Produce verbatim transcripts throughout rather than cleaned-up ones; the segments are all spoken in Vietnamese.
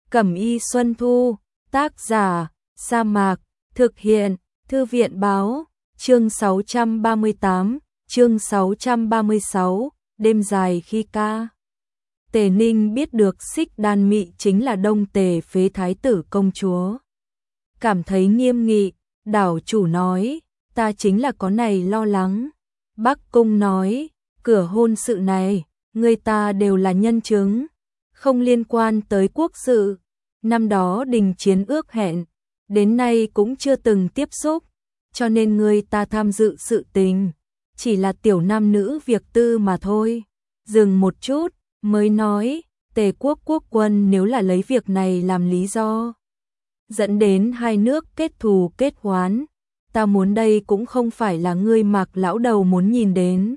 Cẩm y Xuân Thu, tác giả, Sa Mạc, thực hiện, Thư viện báo, chương sáu trăm ba mươi tám, chương sáu trăm ba mươi sáu, đêm dài khi ca. Tề Ninh biết được Xích Đan Mị chính là Đông Tề phế thái tử công chúa. Cảm thấy nghiêm nghị, đảo chủ nói, ta chính là có này lo lắng. Bắc Cung nói, cửa hôn sự này, người ta đều là nhân chứng, không liên quan tới quốc sự. Năm đó đình chiến ước hẹn, đến nay cũng chưa từng tiếp xúc, cho nên người ta tham dự sự tình, chỉ là tiểu nam nữ việc tư mà thôi. Dừng một chút, mới nói, Tề quốc quốc quân nếu là lấy việc này làm lý do, dẫn đến hai nước kết thù kết oán, ta muốn đây cũng không phải là ngươi Mạc lão đầu muốn nhìn đến.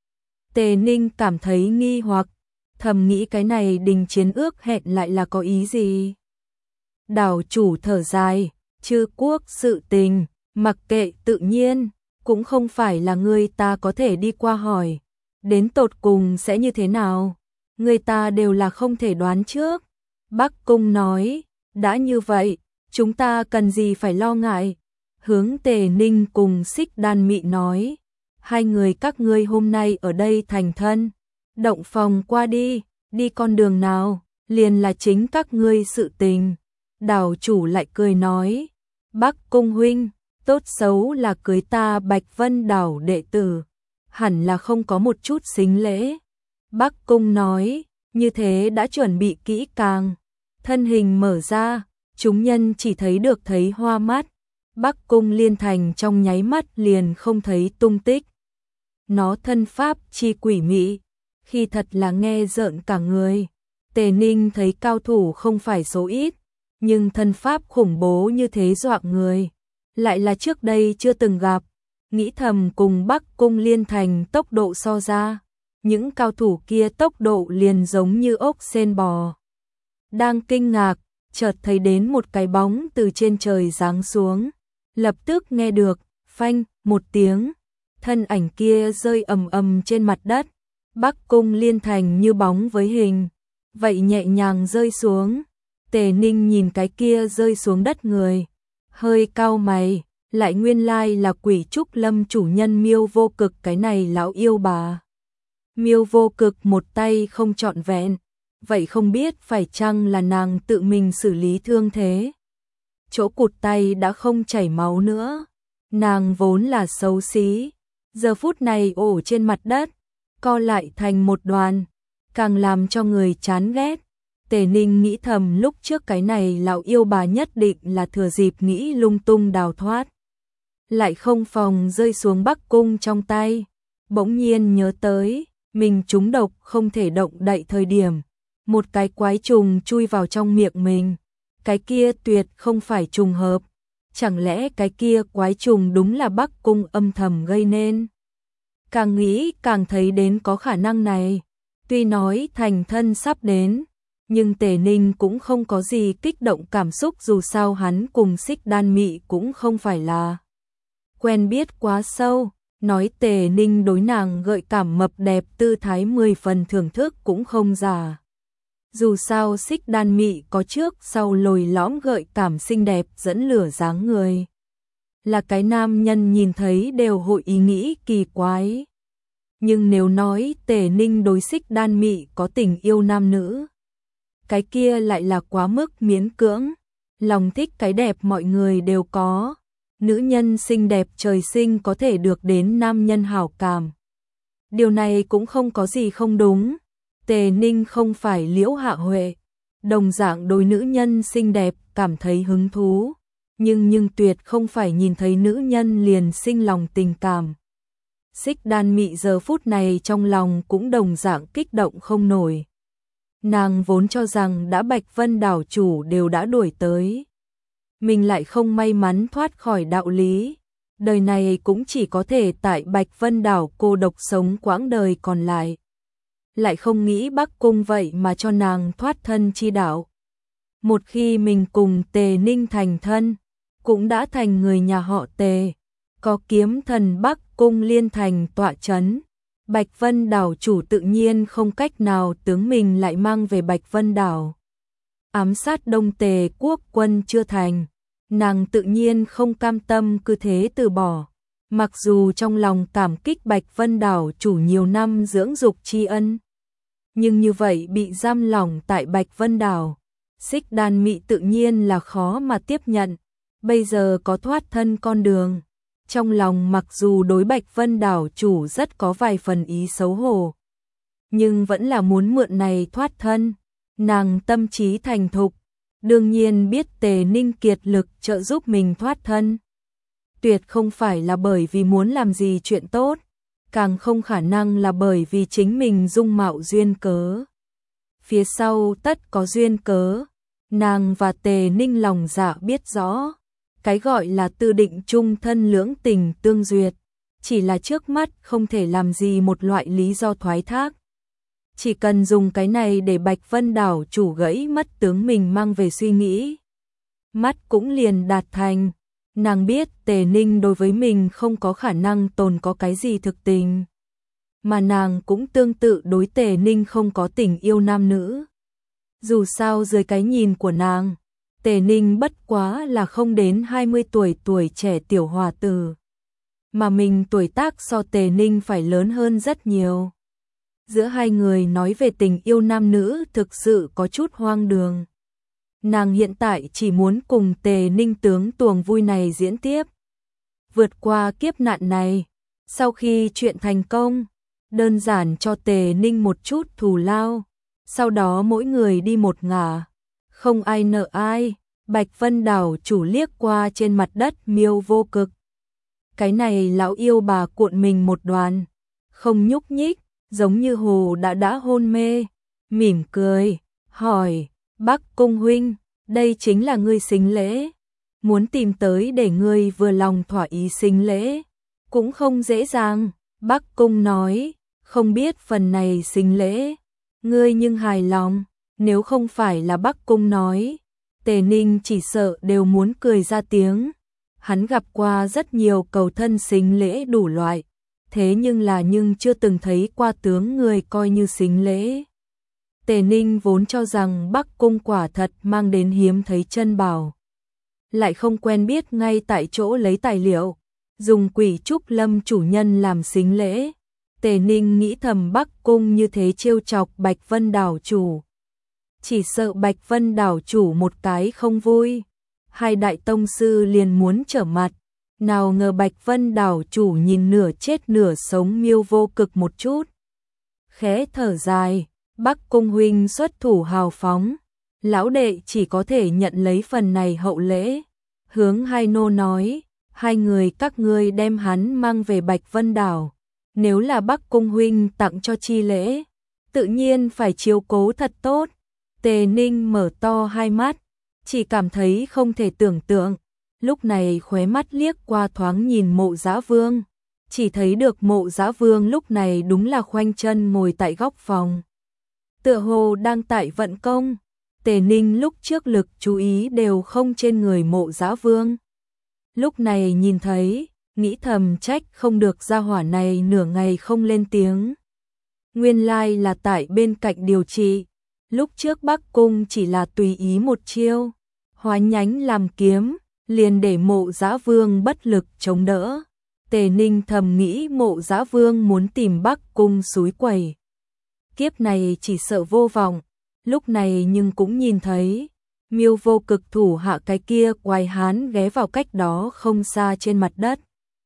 Tề Ninh cảm thấy nghi hoặc, thầm nghĩ cái này đình chiến ước hẹn lại là có ý gì. Đảo chủ thở dài, chư quốc sự tình, mặc kệ tự nhiên, cũng không phải là người ta có thể đi qua hỏi, đến tột cùng sẽ như thế nào, người ta đều là không thể đoán trước. Bắc Cung nói, đã như vậy, chúng ta cần gì phải lo ngại. Hướng Tề Ninh cùng Xích Đan Mị nói, hai người các ngươi hôm nay ở đây thành thân, động phòng qua đi, đi con đường nào, liền là chính các ngươi sự tình. Đảo chủ lại cười nói, Bắc Cung huynh, tốt xấu là cưới ta Bạch Vân đảo đệ tử, hẳn là không có một chút xính lễ. Bắc Cung nói, như thế đã chuẩn bị kỹ càng. Thân hình mở ra, chúng nhân chỉ thấy được thấy hoa mắt. Bắc Cung Liên Thành trong nháy mắt liền không thấy tung tích. Nó thân pháp chi quỷ mị, khi thật là nghe rợn cả người. Tề Ninh thấy cao thủ không phải số ít, nhưng thân pháp khủng bố như thế dọa người, lại là trước đây chưa từng gặp. Nghĩ thầm cùng Bắc Cung Liên Thành tốc độ so ra, những cao thủ kia tốc độ liền giống như ốc sên bò. Đang kinh ngạc, chợt thấy đến một cái bóng từ trên trời giáng xuống, lập tức nghe được phanh một tiếng, thân ảnh kia rơi ầm ầm trên mặt đất. Bắc Cung Liên Thành như bóng với hình, vậy nhẹ nhàng rơi xuống. Tề Ninh nhìn cái kia rơi xuống đất người, hơi cau mày, lại nguyên lai là Quỷ Trúc Lâm chủ nhân Miêu Vô Cực, cái này lão yêu bà. Miêu Vô Cực một tay không trọn vẹn, vậy không biết phải chăng là nàng tự mình xử lý thương thế. Chỗ cụt tay đã không chảy máu nữa, nàng vốn là xấu xí, giờ phút này ổ trên mặt đất, co lại thành một đoàn, càng làm cho người chán ghét. Tề Ninh nghĩ thầm lúc trước cái này lão yêu bà nhất định là thừa dịp nghĩ lung tung đào thoát, lại không phòng rơi xuống Bắc Cung trong tay. Bỗng nhiên nhớ tới, mình trúng độc không thể động đậy thời điểm, một cái quái trùng chui vào trong miệng mình. Cái kia tuyệt không phải trùng hợp, chẳng lẽ cái kia quái trùng đúng là Bắc Cung âm thầm gây nên. Càng nghĩ càng thấy đến có khả năng này. Tuy nói thành thân sắp đến, nhưng Tề Ninh cũng không có gì kích động cảm xúc, dù sao hắn cùng Xích Đan Mị cũng không phải là quen biết quá sâu. Nói Tề Ninh đối nàng gợi cảm mập đẹp tư thái mười phần thưởng thức cũng không giả. Dù sao Xích Đan Mị có trước sau lồi lõm gợi cảm xinh đẹp dẫn lửa dáng người, là cái nam nhân nhìn thấy đều hội ý nghĩ kỳ quái. Nhưng nếu nói Tề Ninh đối Xích Đan Mị có tình yêu nam nữ, cái kia lại là quá mức miễn cưỡng. Lòng thích cái đẹp mọi người đều có, nữ nhân xinh đẹp trời sinh có thể được đến nam nhân hảo cảm, điều này cũng không có gì không đúng. Tề Ninh không phải Liễu Hạ Huệ, đồng dạng đối nữ nhân xinh đẹp cảm thấy hứng thú, nhưng nhưng tuyệt không phải nhìn thấy nữ nhân liền sinh lòng tình cảm. Xích Đan Mị giờ phút này trong lòng cũng đồng dạng kích động không nổi. Nàng vốn cho rằng đã Bạch Vân đảo chủ đều đã đuổi tới, mình lại không may mắn thoát khỏi đạo lý, đời này cũng chỉ có thể tại Bạch Vân đảo cô độc sống quãng đời còn lại. Lại không nghĩ Bắc Cung vậy mà cho nàng thoát thân chi đạo. Một khi mình cùng Tề Ninh thành thân, cũng đã thành người nhà họ Tề, có kiếm thần Bắc Cung Liên Thành tọa chấn, Bạch Vân đảo chủ tự nhiên không cách nào tướng mình lại mang về Bạch Vân đảo. ám sát Đông Tề quốc quân chưa thành, nàng tự nhiên không cam tâm cứ thế từ bỏ. Mặc dù trong lòng cảm kích Bạch Vân đảo chủ nhiều năm dưỡng dục tri ân, nhưng như vậy bị giam lỏng tại Bạch Vân đảo, Xích Đan Mị tự nhiên là khó mà tiếp nhận. Bây giờ có thoát thân con đường, trong lòng mặc dù đối Bạch Vân đảo chủ rất có vài phần ý xấu hổ, nhưng vẫn là muốn mượn này thoát thân. Nàng tâm trí thành thục, đương nhiên biết Tề Ninh kiệt lực trợ giúp mình thoát thân. Tuyệt không phải là bởi vì muốn làm gì chuyện tốt, càng không khả năng là bởi vì chính mình dung mạo duyên cớ. Phía sau tất có duyên cớ, nàng và Tề Ninh lòng dạ biết rõ, cái gọi là tư định chung thân lưỡng tình tương duyệt, chỉ là trước mắt không thể làm gì một loại lý do thoái thác. Chỉ cần dùng cái này để Bạch Vân đảo chủ gãy mất tướng mình mang về suy nghĩ, mắt cũng liền đạt thành. Nàng biết Tề Ninh đối với mình không có khả năng tồn có cái gì thực tình, mà nàng cũng tương tự đối Tề Ninh không có tình yêu nam nữ. Dù sao dưới cái nhìn của nàng, Tề Ninh bất quá là không đến hai mươi tuổi tuổi trẻ tiểu hòa tử, mà mình tuổi tác so Tề Ninh phải lớn hơn rất nhiều. Giữa hai người nói về tình yêu nam nữ thực sự có chút hoang đường. Nàng hiện tại chỉ muốn cùng Tề Ninh tướng tuồng vui này diễn tiếp, vượt qua kiếp nạn này. Sau khi chuyện thành công, đơn giản cho Tề Ninh một chút thù lao, sau đó mỗi người đi một ngả, không ai nợ ai. Bạch Vân đảo chủ liếc qua trên mặt đất Miêu Vô Cực. Cái này lão yêu bà cuộn mình một đoàn, không nhúc nhích, giống như hồ đã đã hôn mê, mỉm cười, hỏi, Bắc Cung huynh, đây chính là ngươi sính lễ, muốn tìm tới để ngươi vừa lòng thỏa ý sính lễ, cũng không dễ dàng. Bắc Cung nói, không biết phần này sính lễ, ngươi nhưng hài lòng. Nếu không phải là Bắc Cung nói, Tề Ninh chỉ sợ đều muốn cười ra tiếng. Hắn gặp qua rất nhiều cầu thân sính lễ đủ loại, thế nhưng là nhưng chưa từng thấy qua tướng người coi như sính lễ. Tề Ninh vốn cho rằng Bắc Cung quả thật mang đến hiếm thấy chân bảo, lại không quen biết ngay tại chỗ lấy tài liệu, dùng Quỷ Trúc Lâm chủ nhân làm sính lễ. Tề Ninh nghĩ thầm Bắc Cung như thế trêu chọc Bạch Vân đảo chủ, chỉ sợ Bạch Vân đảo chủ một cái không vui, hai đại tông sư liền muốn trở mặt. Nào ngờ Bạch Vân đảo chủ nhìn nửa chết nửa sống Miêu Vô Cực một chút, khẽ thở dài, Bắc Cung huynh xuất thủ hào phóng, lão đệ chỉ có thể nhận lấy phần này hậu lễ. Hướng hai nô nói, hai người các ngươi đem hắn mang về Bạch Vân đảo, nếu là Bắc Cung huynh tặng cho chi lễ, tự nhiên phải chiếu cố thật tốt. Tề Ninh mở to hai mắt, chỉ cảm thấy không thể tưởng tượng. Lúc này khóe mắt liếc qua thoáng nhìn Mộ Dã Vương, chỉ thấy được Mộ Dã Vương lúc này đúng là khoanh chân ngồi tại góc phòng, tựa hồ đang tại vận công. Tề Ninh lúc trước lực chú ý đều không trên người Mộ Dã Vương, lúc này nhìn thấy, nghĩ thầm trách không được gia hỏa này nửa ngày không lên tiếng. Nguyên lai là tại bên cạnh điều trị, lúc trước Bắc Cung chỉ là tùy ý một chiêu, hóa nhánh làm kiếm, liền để Mộ Dã Vương bất lực chống đỡ. Tề Ninh thầm nghĩ Mộ Dã Vương muốn tìm Bắc Cung xúi quẩy, kiếp này chỉ sợ vô vọng. Lúc này nhưng cũng nhìn thấy Miêu Vô Cực thủ hạ cái kia quái hán ghé vào cách đó không xa trên mặt đất.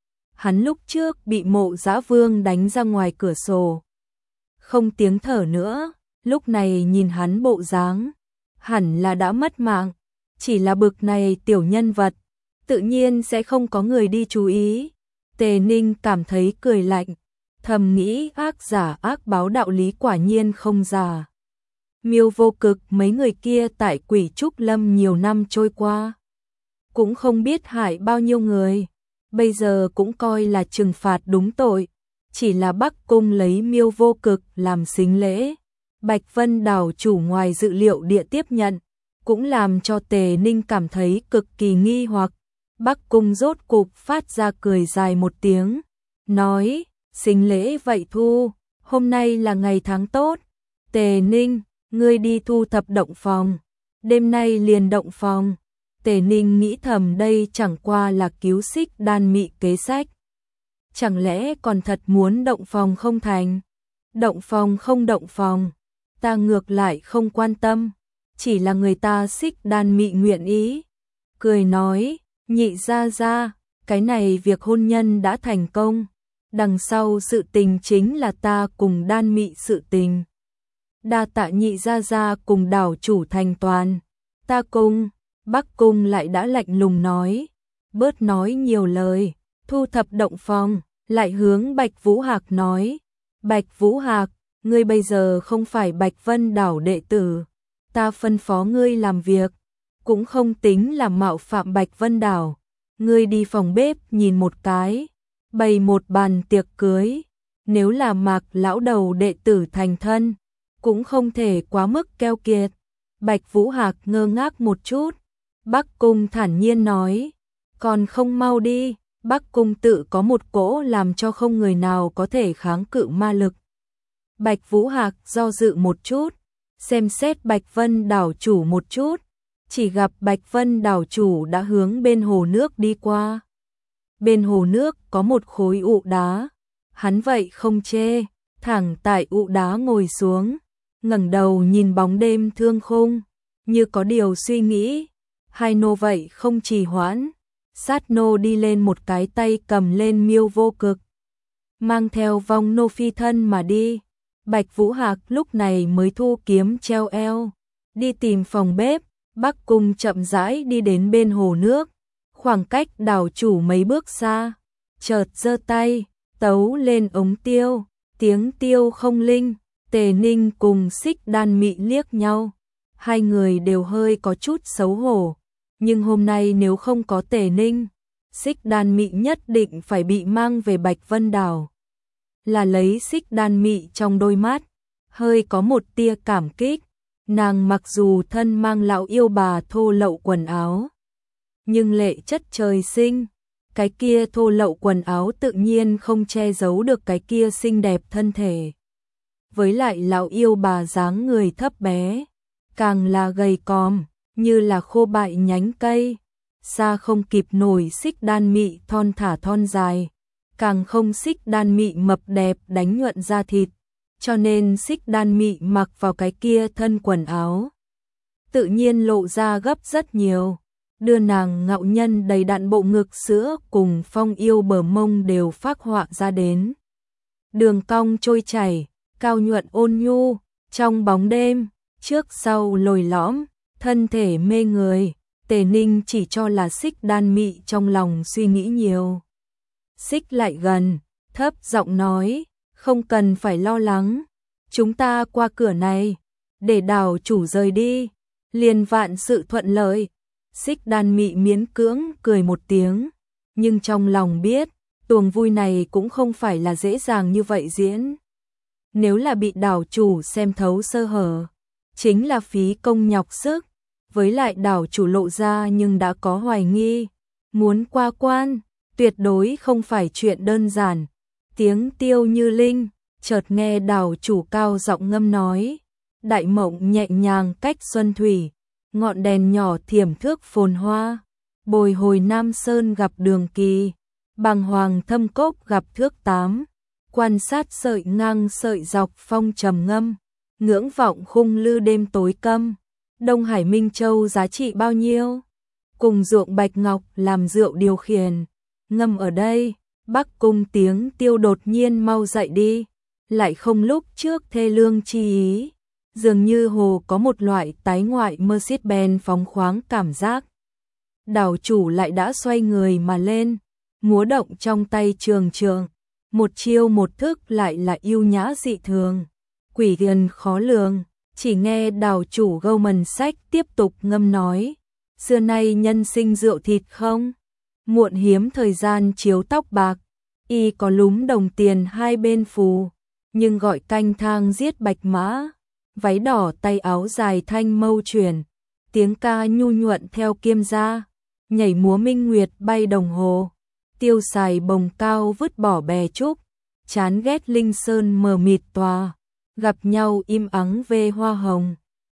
Hắn lúc trước bị Mộ Dã Vương đánh ra ngoài cửa sổ, không tiếng thở nữa. Lúc này nhìn hắn bộ dáng, hẳn là đã mất mạng. Chỉ là bực này tiểu nhân vật, tự nhiên sẽ không có người đi chú ý. Tề Ninh cảm thấy cười lạnh, thầm nghĩ ác giả ác báo đạo lý quả nhiên không giả. Miêu Vô Cực mấy người kia tại Quỷ Trúc Lâm nhiều năm trôi qua, cũng không biết hại bao nhiêu người, bây giờ cũng coi là trừng phạt đúng tội. Chỉ là Bắc Cung lấy Miêu Vô Cực làm sính lễ, Bạch Vân đảo chủ ngoài dự liệu địa tiếp nhận, cũng làm cho Tề Ninh cảm thấy cực kỳ nghi hoặc. Bắc Cung rốt cục phát ra cười dài một tiếng, nói, sính lễ vậy thu, hôm nay là ngày tháng tốt. Tề Ninh, ngươi đi thu thập động phòng, đêm nay liền động phòng. Tề Ninh nghĩ thầm đây chẳng qua là cứu Xích Đan Mị kế sách. Chẳng lẽ còn thật muốn động phòng không thành? Động phòng không động phòng, ta ngược lại không quan tâm, chỉ là người ta Xích Đan Mị nguyện ý. Cười nói, nhị gia gia, cái này việc hôn nhân đã thành công, đằng sau sự tình chính là ta cùng Đan Mị sự tình. Đa tạ nhị gia gia cùng đảo chủ thành toàn, ta cùng. Bắc Cung lại đã lạnh lùng nói, bớt nói nhiều lời, thu thập động phòng, lại hướng Bạch Vũ Hạc nói, Bạch Vũ Hạc, ngươi bây giờ không phải Bạch Vân đảo đệ tử, ta phân phó ngươi làm việc, cũng không tính là mạo phạm Bạch Vân đảo, ngươi đi phòng bếp nhìn một cái, bày một bàn tiệc cưới, nếu là Mạc lão đầu đệ tử thành thân, cũng không thể quá mức keo kiệt. Bạch Vũ Hạc ngơ ngác một chút, Bắc Cung thản nhiên nói, còn không mau đi. Bắc Cung tự có một cỗ làm cho không người nào có thể kháng cự ma lực. Bạch Vũ Hạc do dự một chút, xem xét Bạch Vân đảo chủ một chút, chỉ gặp Bạch Vân đảo chủ đã hướng bên hồ nước đi qua. Bên hồ nước có một khối ụ đá, hắn vậy không chê, thẳng tại ụ đá ngồi xuống, ngẩng đầu nhìn bóng đêm thương khung, như có điều suy nghĩ. Hai nô vậy không trì hoãn, sát nô đi lên một cái tay cầm lên Miêu Vô Cực, mang theo vong nô phi thân mà đi. Bạch Vũ Hạc lúc này mới thu kiếm treo eo, đi tìm phòng bếp. Bắc Cung chậm rãi đi đến bên hồ nước, khoảng cách đảo chủ mấy bước xa, chợt giơ tay, tấu lên ống tiêu, tiếng tiêu không linh. Tề Ninh cùng Xích Đan Mị liếc nhau, hai người đều hơi có chút xấu hổ, nhưng hôm nay nếu không có Tề Ninh, Xích Đan Mị nhất định phải bị mang về Bạch Vân đảo. Là lấy Xích Đan Mị trong đôi mắt, hơi có một tia cảm kích, nàng mặc dù thân mang lão yêu bà thô lậu quần áo, nhưng lệ chất trời sinh, cái kia thô lậu quần áo tự nhiên không che giấu được cái kia xinh đẹp thân thể. Với lại lão yêu bà dáng người thấp bé, càng là gầy còm, như là khô bại nhánh cây, xa không kịp nổi Xích Đan Mị thon thả thon dài, càng không Xích Đan Mị mập đẹp đánh nhuận da thịt, cho nên Xích Đan Mị mặc vào cái kia thân quần áo, tự nhiên lộ ra gấp rất nhiều, đưa nàng ngạo nhân đầy đặn bộ ngực sữa cùng phong yêu bờ mông đều phác họa ra đến. Đường cong trôi chảy, cao nhuận ôn nhu, trong bóng đêm, trước sau lồi lõm, thân thể mê người. Tề Ninh chỉ cho là Xích Đan Mị trong lòng suy nghĩ nhiều. Xích lại gần, thấp giọng nói, không cần phải lo lắng, chúng ta qua cửa này, để đảo chủ rời đi, liền vạn sự thuận lợi. Xích Đan Mị miễn cưỡng cười một tiếng, nhưng trong lòng biết, tuồng vui này cũng không phải là dễ dàng như vậy diễn. Nếu là bị đảo chủ xem thấu sơ hở, chính là phí công nhọc sức, với lại đảo chủ lộ ra nhưng đã có hoài nghi, muốn qua quan, tuyệt đối không phải chuyện đơn giản. Tiếng tiêu như linh, chợt nghe đảo chủ cao giọng ngâm nói, đại mộng nhẹ nhàng cách xuân thủy, ngọn đèn nhỏ thiểm thước phồn hoa, bồi hồi Nam Sơn gặp đường kỳ, bàng hoàng thâm cốc gặp thước tám, quan sát sợi ngang sợi dọc phong trầm ngâm, ngưỡng vọng khung lư đêm tối câm. Đông Hải Minh Châu giá trị bao nhiêu? Cùng ruộng bạch ngọc làm rượu điều khiển, ngâm ở đây. Bắc Cung tiếng tiêu đột nhiên mau dậy đi, lại không lúc trước thê lương chi ý, dường như hồ có một loại tái ngoại Mercedes-Benz phóng khoáng cảm giác. Đảo chủ lại đã xoay người mà lên, múa động trong tay trường trường, một chiêu một thức lại là yêu nhã dị thường, quỷ thần khó lường. Chỉ nghe đảo chủ Goldman Sachs tiếp tục ngâm nói, xưa nay nhân sinh rượu thịt không, muộn hiếm thời gian chiếu tóc bạc, y có lúm đồng tiền hai bên phù, nhưng gọi canh thang giết bạch mã, váy đỏ tay áo dài thanh mâu chuyển, tiếng ca nhu nhuận theo kiêm gia, nhảy múa minh nguyệt bay đồng hồ, tiêu xài bồng cao vứt bỏ bè trúc, chán ghét linh sơn mờ mịt tòa. Gặp nhau im ắng về hoa hồng,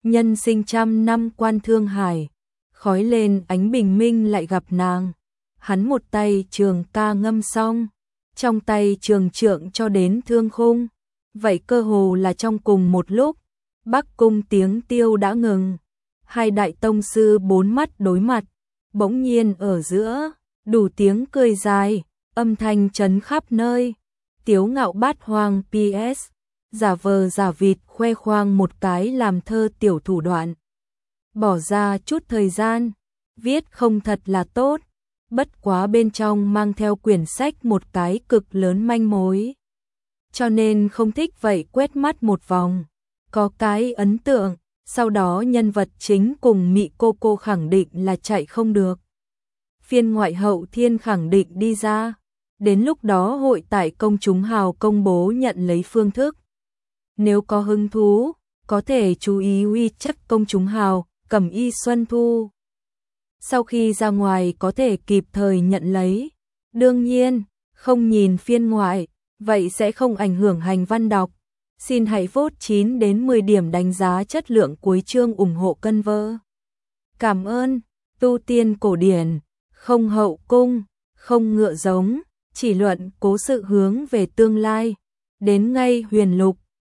nhân sinh trăm năm quan thương hải, khói lên ánh bình minh lại gặp nàng. Hắn một tay trường ca ngâm xong, trong tay trường trượng cho đến thương khung. Vậy cơ hồ là trong cùng một lúc, Bắc cung tiếng tiêu đã ngừng. Hai đại tông sư bốn mắt đối mặt, bỗng nhiên ở giữa, đủ tiếng cười dài, âm thanh chấn khắp nơi. Tiếu ngạo bát hoang pê ét, giả vờ giả vịt khoe khoang một cái làm thơ tiểu thủ đoạn. Bỏ ra chút thời gian, viết không thật là tốt, bất quá bên trong mang theo quyển sách một cái cực lớn manh mối. Cho nên không thích vậy quét mắt một vòng, có cái ấn tượng, sau đó nhân vật chính cùng Mị cô cô khẳng định là chạy không được. Phiên ngoại hậu thiên khẳng định đi ra, đến lúc đó hội tại công chúng hào công bố nhận lấy phương thức. Nếu có hứng thú, có thể chú ý WeChat công chúng hào, Cẩm Y Xuân Thu. Sau khi ra ngoài có thể kịp thời nhận lấy. Đương nhiên, không nhìn phiên ngoại, vậy sẽ không ảnh hưởng hành văn đọc. Xin hãy vote chín đến mười điểm đánh giá chất lượng cuối chương ủng hộ cân vơ. Cảm ơn, tu tiên cổ điển, không hậu cung, không ngựa giống, chỉ luận cố sự hướng về tương lai. Đến ngay huyền lục,